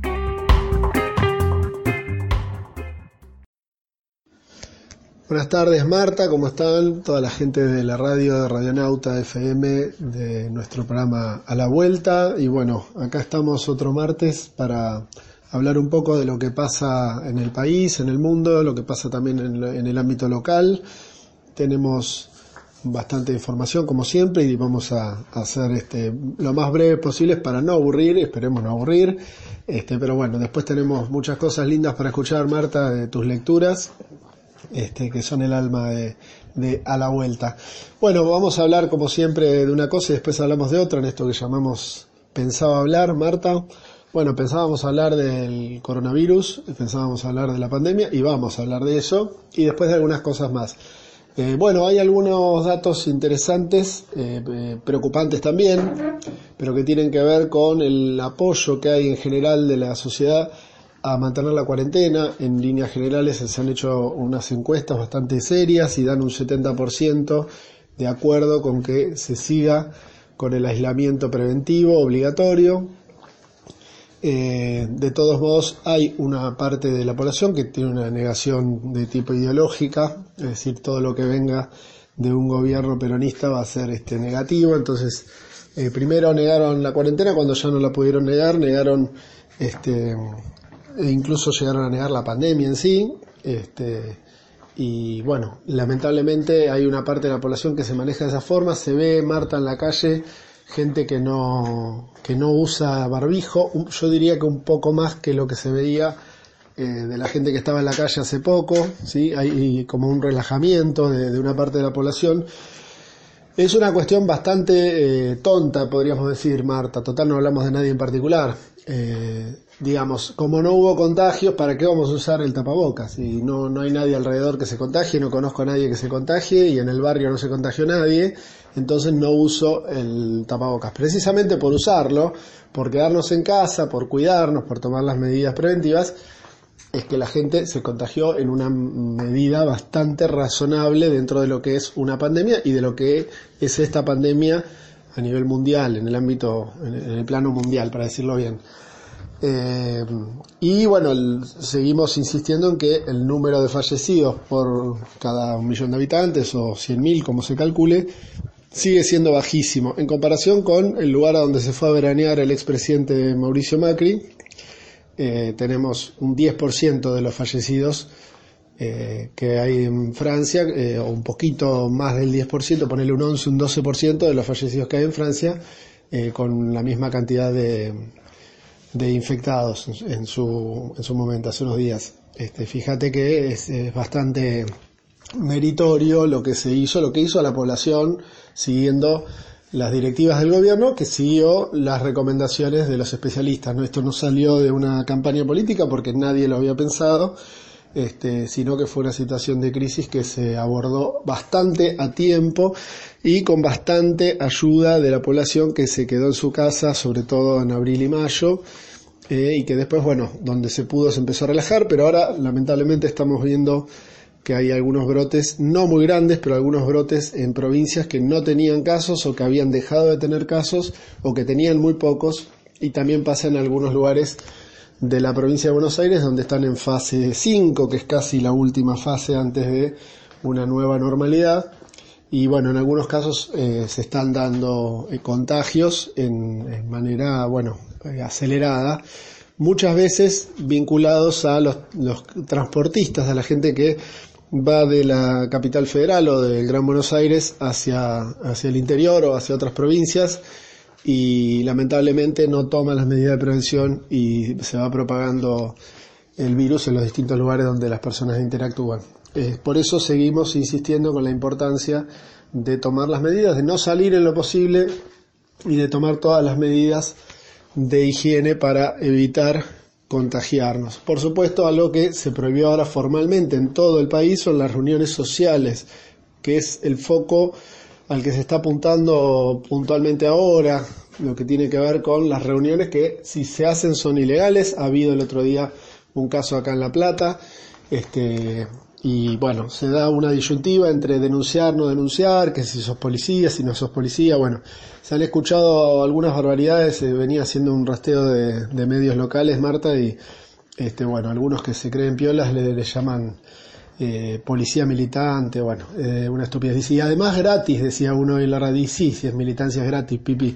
Speaker 4: Buenas tardes, Marta, ¿cómo están? Toda la gente de la radio de Radionauta F M, de nuestro programa A la Vuelta. Y bueno, acá estamos otro martes para hablar un poco de lo que pasa en el país, en el mundo, lo que pasa también en, en el ámbito local. Tenemos bastante información, como siempre, y vamos a, a hacer este lo más breve posible para no aburrir, esperemos no aburrir. Este, pero bueno, después tenemos muchas cosas lindas para escuchar, Marta, de tus lecturas. Este, que son el alma de, de A la Vuelta. Bueno, vamos a hablar como siempre de una cosa y después hablamos de otra en esto que llamamos Pensaba Hablar, Marta. Bueno, pensábamos hablar del coronavirus, pensábamos hablar de la pandemia y vamos a hablar de eso y después de algunas cosas más. Eh, bueno, hay algunos datos interesantes, eh, eh, preocupantes también, pero que tienen que ver con el apoyo que hay en general de la sociedad a mantener la cuarentena. En líneas generales se han hecho unas encuestas bastante serias y dan un setenta por ciento de acuerdo con que se siga con el aislamiento preventivo obligatorio. Eh, de todos modos, hay una parte de la población que tiene una negación de tipo ideológica, es decir, todo lo que venga de un gobierno peronista va a ser este negativo. Entonces, eh, primero negaron la cuarentena, cuando ya no la pudieron negar, negaron este e incluso llegaron a negar la pandemia en sí, este, y bueno, lamentablemente hay una parte de la población que se maneja de esa forma. Se ve, Marta, en la calle gente que no que no usa barbijo, yo diría que un poco más que lo que se veía eh, de la gente que estaba en la calle hace poco, ¿sí? Hay como un relajamiento de, de una parte de la población. Es una cuestión bastante eh, tonta, podríamos decir, Marta. Total, no hablamos de nadie en particular. Eh, digamos, como no hubo contagios, ¿para qué vamos a usar el tapabocas? Si no, no hay nadie alrededor que se contagie, no conozco a nadie que se contagie y en el barrio no se contagió nadie, entonces no uso el tapabocas. Precisamente por usarlo, por quedarnos en casa, por cuidarnos, por tomar las medidas preventivas, es que la gente se contagió en una medida bastante razonable dentro de lo que es una pandemia y de lo que es esta pandemia a nivel mundial, en el ámbito, en el plano mundial, para decirlo bien. Eh, y bueno, el, seguimos insistiendo en que el número de fallecidos por cada un millón de habitantes o cien mil, como se calcule, sigue siendo bajísimo en comparación con el lugar a donde se fue a veranear el expresidente Mauricio Macri. Eh, tenemos un diez por ciento de los fallecidos eh, que hay en Francia, eh, o un poquito más del diez por ciento, ponerle un once, un doce por ciento de los fallecidos que hay en Francia, eh, con la misma cantidad de, de infectados en su, en su momento, hace unos días. Este, fíjate que es, es bastante meritorio lo que se hizo, lo que hizo a la población siguiendo las directivas del gobierno, que siguió las recomendaciones de los especialistas, ¿no? Esto no salió de una campaña política porque nadie lo había pensado, este, sino que fue una situación de crisis que se abordó bastante a tiempo y con bastante ayuda de la población que se quedó en su casa, sobre todo en abril y mayo, eh, y que después, bueno, donde se pudo se empezó a relajar, pero ahora lamentablemente estamos viendo que hay algunos brotes, no muy grandes, pero algunos brotes en provincias que no tenían casos o que habían dejado de tener casos o que tenían muy pocos, y también pasa en algunos lugares de la provincia de Buenos Aires donde están en fase cinco, que es casi la última fase antes de una nueva normalidad, y bueno, en algunos casos eh, se están dando eh, contagios en, en manera, bueno, eh, acelerada, muchas veces vinculados a los, los transportistas, a la gente que va de la capital federal o del Gran Buenos Aires hacia, hacia el interior o hacia otras provincias, y lamentablemente no toma las medidas de prevención y se va propagando el virus en los distintos lugares donde las personas interactúan. Eh, por eso seguimos insistiendo con la importancia de tomar las medidas, de no salir en lo posible y de tomar todas las medidas de higiene para evitar contagiarnos. Por supuesto, algo que se prohibió ahora formalmente en todo el país son las reuniones sociales, que es el foco al que se está apuntando puntualmente ahora, lo que tiene que ver con las reuniones que, si se hacen, son ilegales. Ha habido el otro día un caso acá en La Plata, este y bueno, se da una disyuntiva entre denunciar, no denunciar, que si sos policía, si no sos policía. Bueno, se han escuchado algunas barbaridades, se venía haciendo un rasteo de, de medios locales, Marta, y este bueno, algunos que se creen piolas le, le llaman eh, policía militante, bueno, eh, una estupidez. Y además gratis, decía uno en la radio, y sí, si es militancia es gratis, pipi.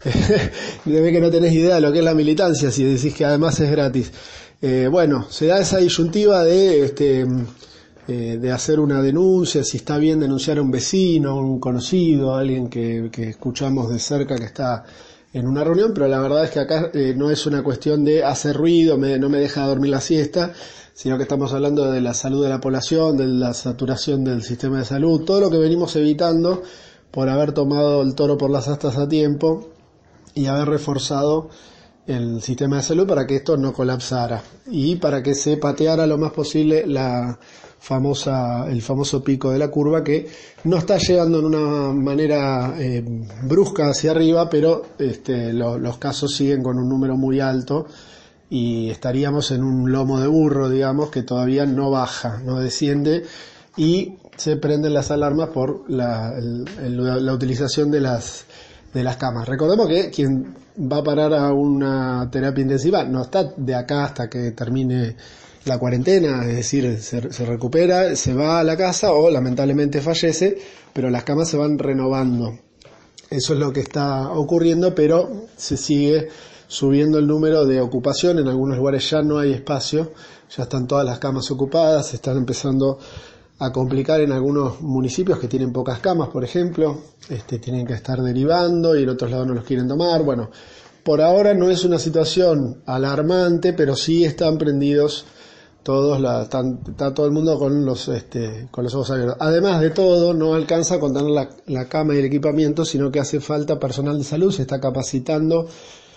Speaker 4: Debe que no tenés idea de lo que es la militancia si decís que además es gratis. Eh, bueno, se da esa disyuntiva de este Eh, de hacer una denuncia, si está bien denunciar a un vecino, a un conocido, a alguien que, que escuchamos de cerca que está en una reunión, pero la verdad es que acá eh, no es una cuestión de hacer ruido, me, no me deja dormir la siesta, sino que estamos hablando de la salud de la población, de la saturación del sistema de salud, todo lo que venimos evitando por haber tomado el toro por las astas a tiempo y haber reforzado el sistema de salud para que esto no colapsara y para que se pateara lo más posible la famosa, el famoso pico de la curva, que no está llegando en una manera eh, brusca hacia arriba, pero este, lo, los casos siguen con un número muy alto y estaríamos en un lomo de burro, digamos, que todavía no baja, no desciende, y se prenden las alarmas por la, el, el, la utilización de las de las camas. Recordemos que quien va a parar a una terapia intensiva no está de acá hasta que termine la cuarentena, es decir, se, se recupera, se va a la casa o lamentablemente fallece, pero las camas se van renovando. Eso es lo que está ocurriendo, pero se sigue subiendo el número de ocupación. En algunos lugares ya no hay espacio, ya están todas las camas ocupadas, se están empezando a complicar en algunos municipios que tienen pocas camas, por ejemplo, este, tienen que estar derivando y en otros lados no los quieren tomar. Bueno, por ahora no es una situación alarmante, pero sí están prendidos todos, la, están, está todo el mundo con los, este, con los ojos abiertos. Además de todo, no alcanza con tener la, la cama y el equipamiento, sino que hace falta personal de salud, se está capacitando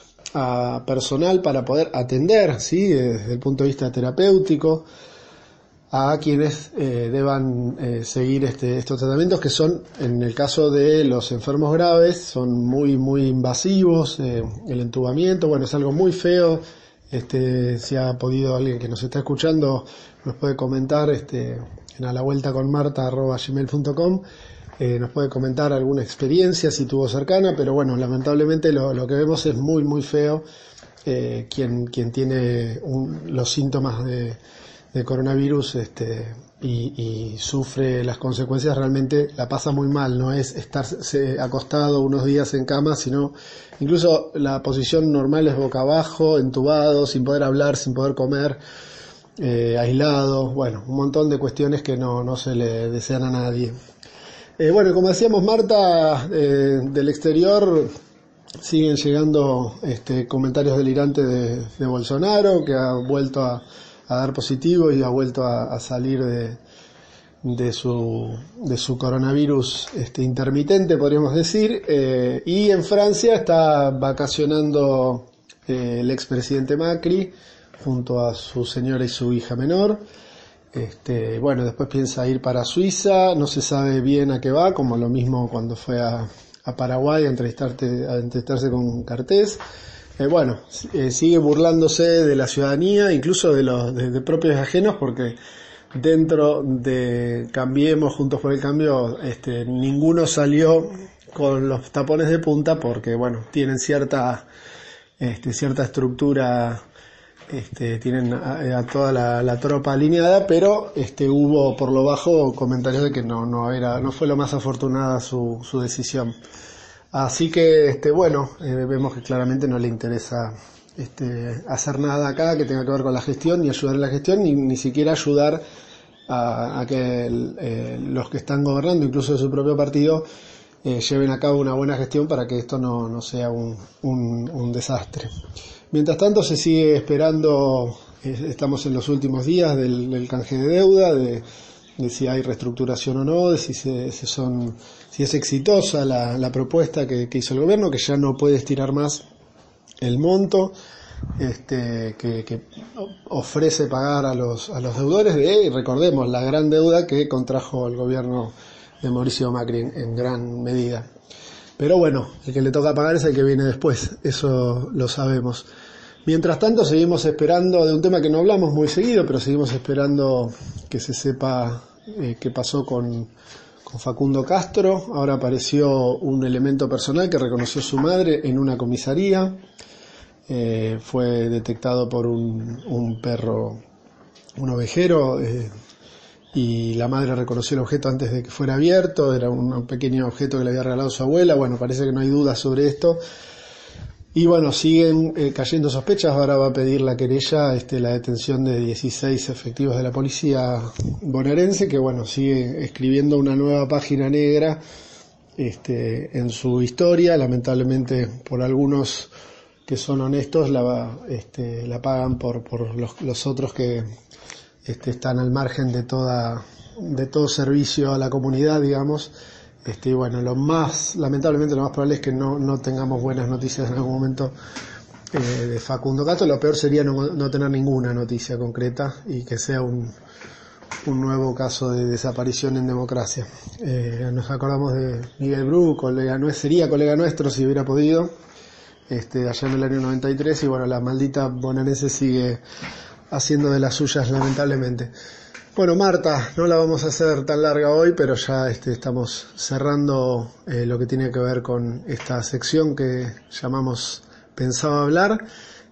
Speaker 4: a personal para poder atender, ¿sí?, desde el punto de vista terapéutico, a quienes eh, deban eh, seguir este, estos tratamientos, que son, en el caso de los enfermos graves, son muy muy invasivos. Eh, el entubamiento, bueno, es algo muy feo. Este, si ha podido alguien que nos está escuchando, nos puede comentar este, en a la vuelta con marta arroba gmail punto com, eh, nos puede comentar alguna experiencia si tuvo cercana, pero bueno, lamentablemente lo, lo que vemos es muy muy feo. Eh, quien, quien tiene un, los síntomas de de coronavirus este y, y sufre las consecuencias, realmente la pasa muy mal. No es estarse acostado unos días en cama, sino incluso la posición normal es boca abajo, entubado, sin poder hablar, sin poder comer, eh, aislado. Bueno, un montón de cuestiones que no, no se le desean a nadie. Eh, bueno, como decíamos, Marta, eh, del exterior siguen llegando este, comentarios delirantes de, de Bolsonaro, que ha vuelto a a dar positivo y ha vuelto a, a salir de, de su, de su coronavirus este, intermitente, podríamos decir, eh, y en Francia está vacacionando eh, el expresidente Macri junto a su señora y su hija menor. Este, bueno, después piensa ir para Suiza, no se sabe bien a qué va, como lo mismo cuando fue a, a Paraguay a, entrevistarte, a entrevistarse con Cartés. Eh, bueno, eh, sigue burlándose de la ciudadanía, incluso de los de, de propios ajenos, porque dentro de Cambiemos, Juntos por el Cambio, este, ninguno salió con los tapones de punta porque, bueno, tienen cierta, este, cierta estructura, este, tienen a, a toda la, la tropa alineada, pero este, hubo por lo bajo comentarios de que no, no era, no fue lo más afortunada su, su decisión. Así que, este, bueno, eh, vemos que claramente no le interesa Este, hacer nada acá que tenga que ver con la gestión, ni ayudar en la gestión, ni, ni siquiera ayudar a, a que el, eh, los que están gobernando, incluso de su propio partido, eh, lleven a cabo una buena gestión para que esto no, no sea un, un, un desastre. Mientras tanto se sigue esperando, eh, estamos en los últimos días del, del canje de deuda, de, de si hay reestructuración o no, de si, se, si, son, si es exitosa la, la propuesta que, que hizo el gobierno, que ya no puede estirar más el monto este, que, que ofrece pagar a los, a los deudores de, y recordemos, la gran deuda que contrajo el gobierno de Mauricio Macri en, en gran medida. Pero bueno, el que le toca pagar es el que viene después, eso lo sabemos. Mientras tanto seguimos esperando de un tema que no hablamos muy seguido, pero seguimos esperando que se sepa eh, qué pasó con con Facundo Castro. Ahora apareció un elemento personal que reconoció su madre en una comisaría. Eh, fue detectado por un, un perro, un ovejero, eh, y la madre reconoció el objeto antes de que fuera abierto. Era un, un pequeño objeto que le había regalado su abuela. Bueno, parece que no hay dudas sobre esto. Y bueno, siguen eh, cayendo sospechas. Ahora va a pedir la querella este, la detención de dieciséis efectivos de la policía bonaerense, que bueno, sigue escribiendo una nueva página negra este, en su historia. Lamentablemente, por algunos que son honestos, la, este, la pagan por, por los, los otros que este, están al margen de toda de todo servicio a la comunidad, digamos. Este, y bueno, lo más, lamentablemente lo más probable es que no, no tengamos buenas noticias en algún momento eh, de Facundo Castro. Lo peor sería no, no tener ninguna noticia concreta y que sea un, un nuevo caso de desaparición en democracia. Eh, nos acordamos de Miguel Bru, colega, no sería colega nuestro si hubiera podido, este, allá en el año noventa y tres, y bueno, la maldita bonaerense sigue haciendo de las suyas, lamentablemente. Bueno, Marta, no la vamos a hacer tan larga hoy, pero ya este, estamos cerrando eh, lo que tiene que ver con esta sección que llamamos Pensaba Hablar.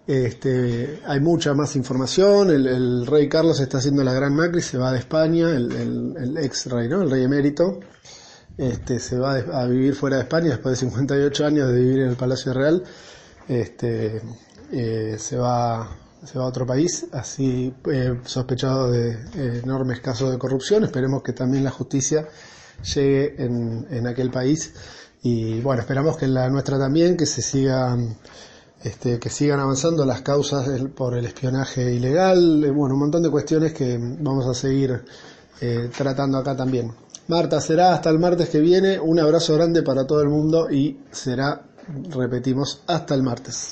Speaker 4: Este, hay mucha más información. El, el rey Carlos está haciendo la gran Macri, se va de España, el, el, el ex rey, ¿no? El rey emérito. Este, se va de, a vivir fuera de España después de cincuenta y ocho años de vivir en el Palacio Real. Este, eh, se va... se va a otro país, así eh, sospechado de eh, enormes casos de corrupción. Esperemos que también la justicia llegue en, en aquel país, y bueno, esperamos que en la nuestra también, que se sigan este, que sigan avanzando las causas del, por el espionaje ilegal, eh, bueno, un montón de cuestiones que vamos a seguir eh, tratando acá también. Marta, será hasta el martes que viene. Un abrazo grande para todo el mundo y será, repetimos, hasta el martes.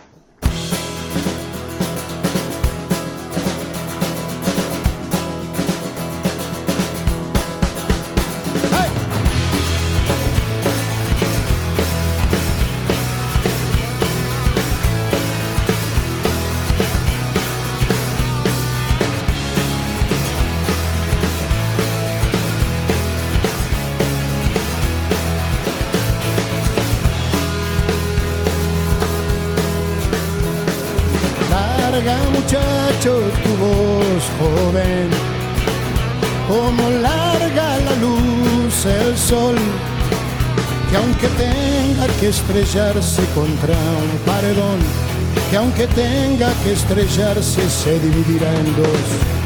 Speaker 5: Muchacho, tu voz joven, como larga la luz el sol, que aunque tenga que estrellarse contra un paredón, que aunque tenga que estrellarse se dividirá en dos.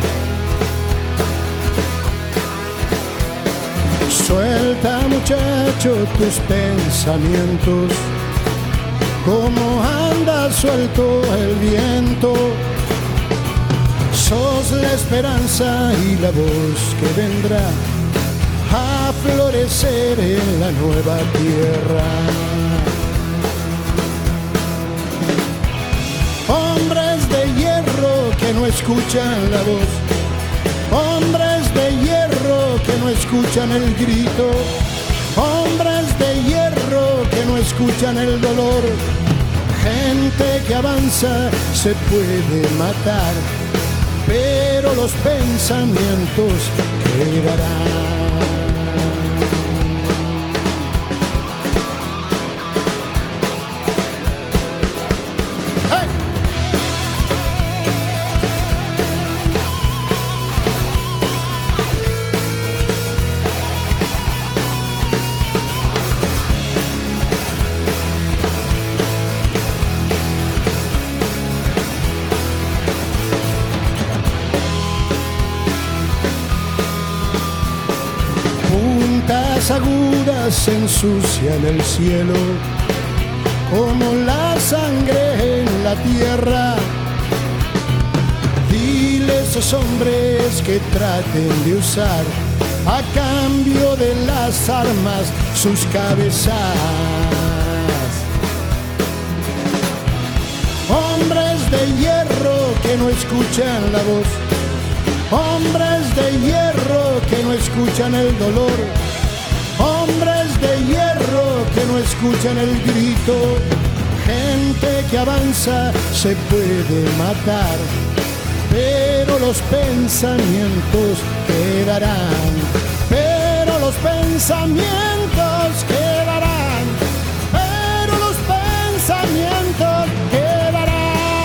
Speaker 5: Suelta, muchacho, tus pensamientos, como anda suelto el viento. sos la esperanza y la voz que vendrá a florecer en la nueva tierra. Hombres de hierro que no escuchan la voz, hombres de hierro que no escuchan el grito, hombres de hierro que no escuchan el dolor. Gente que avanza se puede matar, pero los pensamientos quedarán. Agudas ensucian el cielo como la sangre en la tierra. Dile a esos hombres que traten de usar a cambio de las armas sus cabezas. Hombres de hierro que no escuchan la voz, hombres de hierro que no escuchan el dolor, hombres de hierro que no escuchan el grito. Gente que avanza se puede matar, pero los pensamientos quedarán. Pero los pensamientos quedarán. Pero los pensamientos quedarán.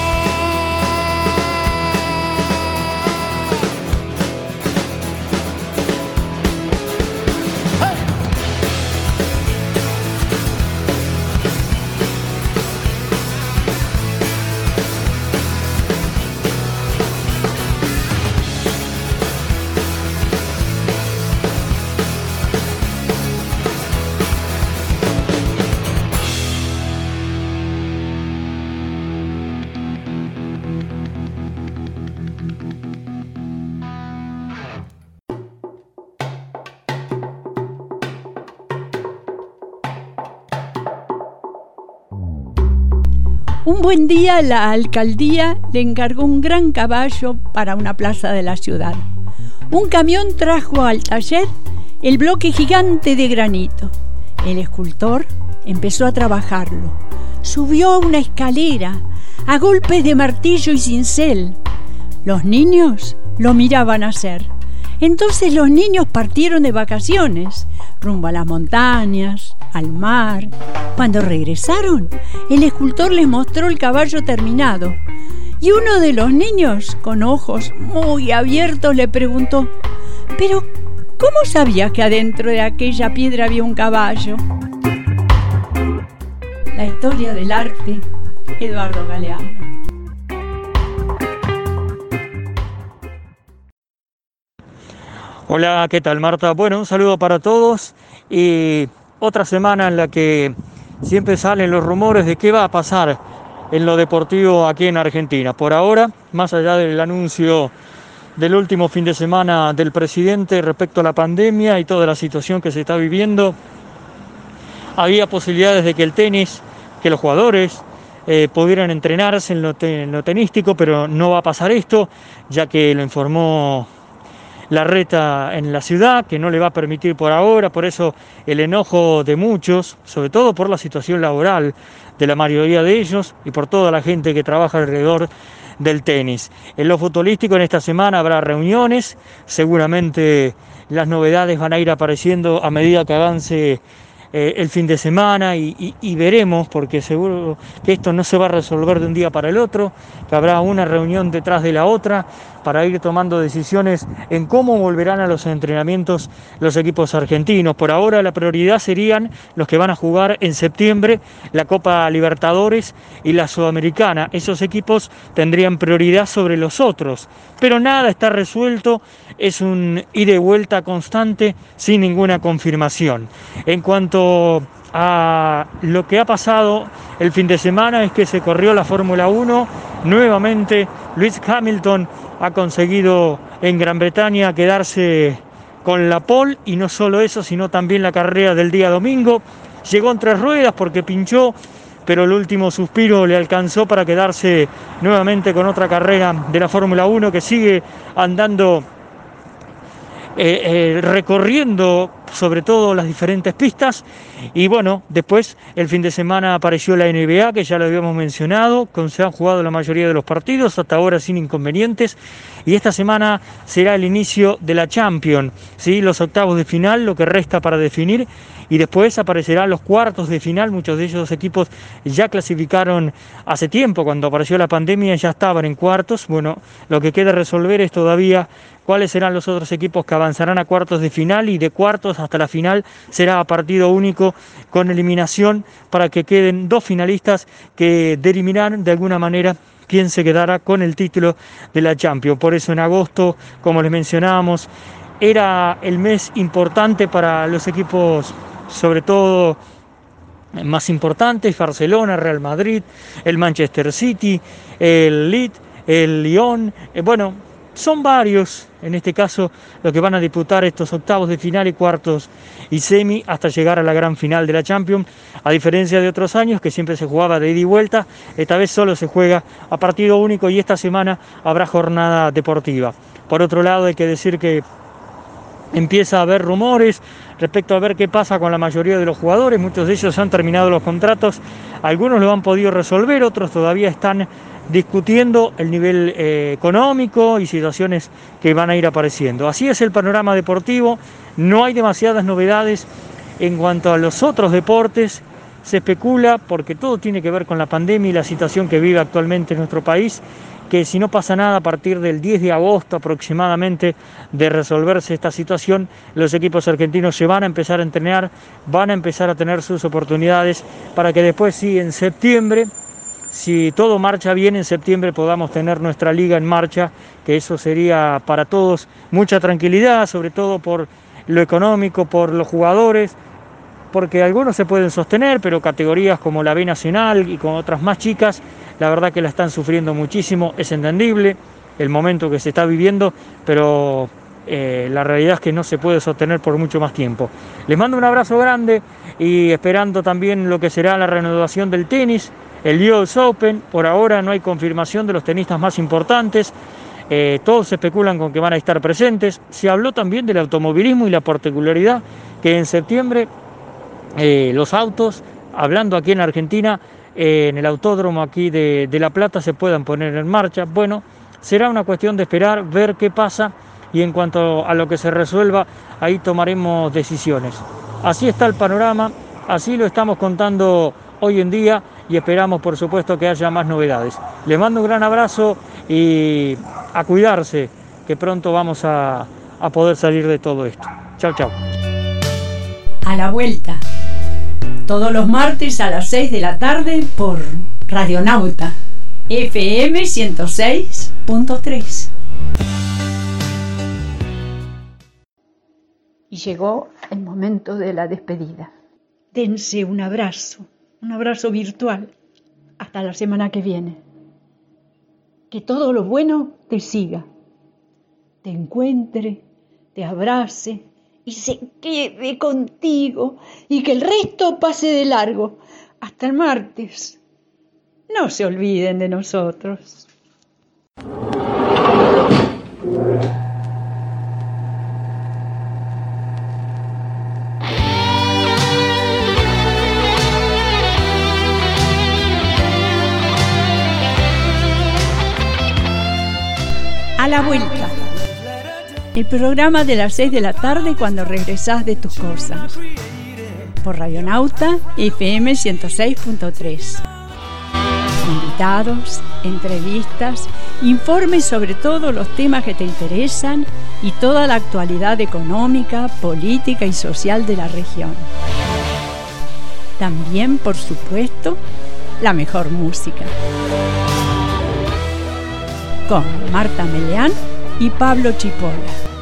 Speaker 3: Un buen día la alcaldía le encargó un gran caballo para una plaza de la ciudad. Un camión trajo al taller el bloque gigante de granito. El escultor empezó a trabajarlo. Subió a una escalera a golpes de martillo y cincel. Los niños lo miraban hacer. Entonces los niños partieron de vacaciones, rumbo a las montañas, al mar. Cuando regresaron, el escultor les mostró el caballo terminado. Y uno de los niños, con ojos muy abiertos, le preguntó: «¿Pero cómo sabías que adentro de aquella piedra había un caballo?». La historia del arte, Eduardo Galeano.
Speaker 6: Hola, ¿qué tal, Marta? Bueno, un saludo para todos y otra semana en la que siempre salen los rumores de qué va a pasar en lo deportivo aquí en Argentina. Por ahora, más allá del anuncio del último fin de semana del presidente respecto a la pandemia y toda la situación que se está viviendo, había posibilidades de que el tenis, que los jugadores eh, pudieran entrenarse en lo, te- en lo tenístico, pero no va a pasar esto, ya que lo informó la reta en la ciudad, que no le va a permitir por ahora. Por eso el enojo de muchos, sobre todo por la situación laboral de la mayoría de ellos y por toda la gente que trabaja alrededor del tenis. En lo futbolístico, en esta semana habrá reuniones, seguramente las novedades van a ir apareciendo a medida que avance eh, el fin de semana y, y, y veremos, porque seguro que esto no se va a resolver de un día para el otro, que habrá una reunión detrás de la otra para ir tomando decisiones en cómo volverán a los entrenamientos los equipos argentinos. Por ahora la prioridad serían los que van a jugar en septiembre la Copa Libertadores y la Sudamericana. Esos equipos tendrían prioridad sobre los otros, pero nada está resuelto, es un ida y vuelta constante sin ninguna confirmación. En cuanto a lo que ha pasado el fin de semana, es que se corrió la Fórmula uno, nuevamente Lewis Hamilton ha conseguido en Gran Bretaña quedarse con la pole, y no solo eso, sino también la carrera del día domingo. Llegó en tres ruedas porque pinchó, pero el último suspiro le alcanzó para quedarse nuevamente con otra carrera de la Fórmula uno que sigue andando, eh, eh, recorriendo sobre todo las diferentes pistas. Y bueno, después el fin de semana apareció la N B A, que ya lo habíamos mencionado, con se han jugado la mayoría de los partidos, hasta ahora sin inconvenientes, y esta semana será el inicio de la Champions, ¿sí? Los octavos de final, lo que resta para definir, y después aparecerán los cuartos de final. Muchos de esos equipos ya clasificaron hace tiempo, cuando apareció la pandemia ya estaban en cuartos. Bueno, lo que queda resolver es todavía cuáles serán los otros equipos que avanzarán a cuartos de final, y de cuartos hasta la final será a partido único con eliminación, para que queden dos finalistas que determinarán de alguna manera quién se quedará con el título de la Champions. Por eso en agosto, como les mencionábamos, era el mes importante para los equipos, sobre todo más importantes: Barcelona, Real Madrid, el Manchester City, el Leeds, el Lyon, eh, bueno, son varios, en este caso, los que van a disputar estos octavos de final y cuartos y semi hasta llegar a la gran final de la Champions. A diferencia de otros años que siempre se jugaba de ida y vuelta, esta vez solo se juega a partido único, y esta semana habrá jornada deportiva. Por otro lado, hay que decir que empieza a haber rumores respecto a ver qué pasa con la mayoría de los jugadores. Muchos de ellos han terminado los contratos, algunos lo han podido resolver, otros todavía están discutiendo el nivel eh, económico y situaciones que van a ir apareciendo. Así es el panorama deportivo, no hay demasiadas novedades en cuanto a los otros deportes. Se especula, porque todo tiene que ver con la pandemia y la situación que vive actualmente en nuestro país, que si no pasa nada a partir del diez de agosto aproximadamente de resolverse esta situación, los equipos argentinos se van a empezar a entrenar, van a empezar a tener sus oportunidades, para que después sí, en septiembre, si todo marcha bien, en septiembre podamos tener nuestra liga en marcha, que eso sería para todos mucha tranquilidad, sobre todo por lo económico, por los jugadores, porque algunos se pueden sostener, pero categorías como la B Nacional y con otras más chicas, la verdad que la están sufriendo muchísimo. Es entendible el momento que se está viviendo, pero eh, la realidad es que no se puede sostener por mucho más tiempo. Les mando un abrazo grande, y esperando también lo que será la reanudación del tenis, el U S Open. Por ahora no hay confirmación de los tenistas más importantes, eh, todos especulan con que van a estar presentes. Se habló también del automovilismo y la particularidad que en septiembre eh, los autos, hablando aquí en Argentina, eh, en el autódromo aquí de, de La Plata, se puedan poner en marcha. Bueno, será una cuestión de esperar, ver qué pasa, y en cuanto a lo que se resuelva, ahí tomaremos decisiones. Así está el panorama, así lo estamos contando hoy en día, y esperamos por supuesto que haya más novedades. Les mando un gran abrazo y a cuidarse, que pronto vamos a, a poder salir de todo esto. Chao, chao.
Speaker 3: A la vuelta, todos los martes a las seis de la tarde por Radionauta, F M ciento seis punto tres.
Speaker 1: Y llegó el momento de la despedida. Dense un abrazo, un abrazo virtual. Hasta la semana que viene. Que todo lo bueno te siga, te encuentre, te abrace y se quede contigo, y que el resto pase de largo. Hasta el martes. No se olviden de nosotros.
Speaker 3: A la vuelta, el programa de las seis de la tarde cuando regresás de tus cosas, por Radionauta F M ciento seis punto tres. Invitados, entrevistas, informes sobre todos los temas que te interesan y toda la actualidad económica, política y social de la región. También, por supuesto, la mejor música. Con Marta Meleán y Pablo Chipola.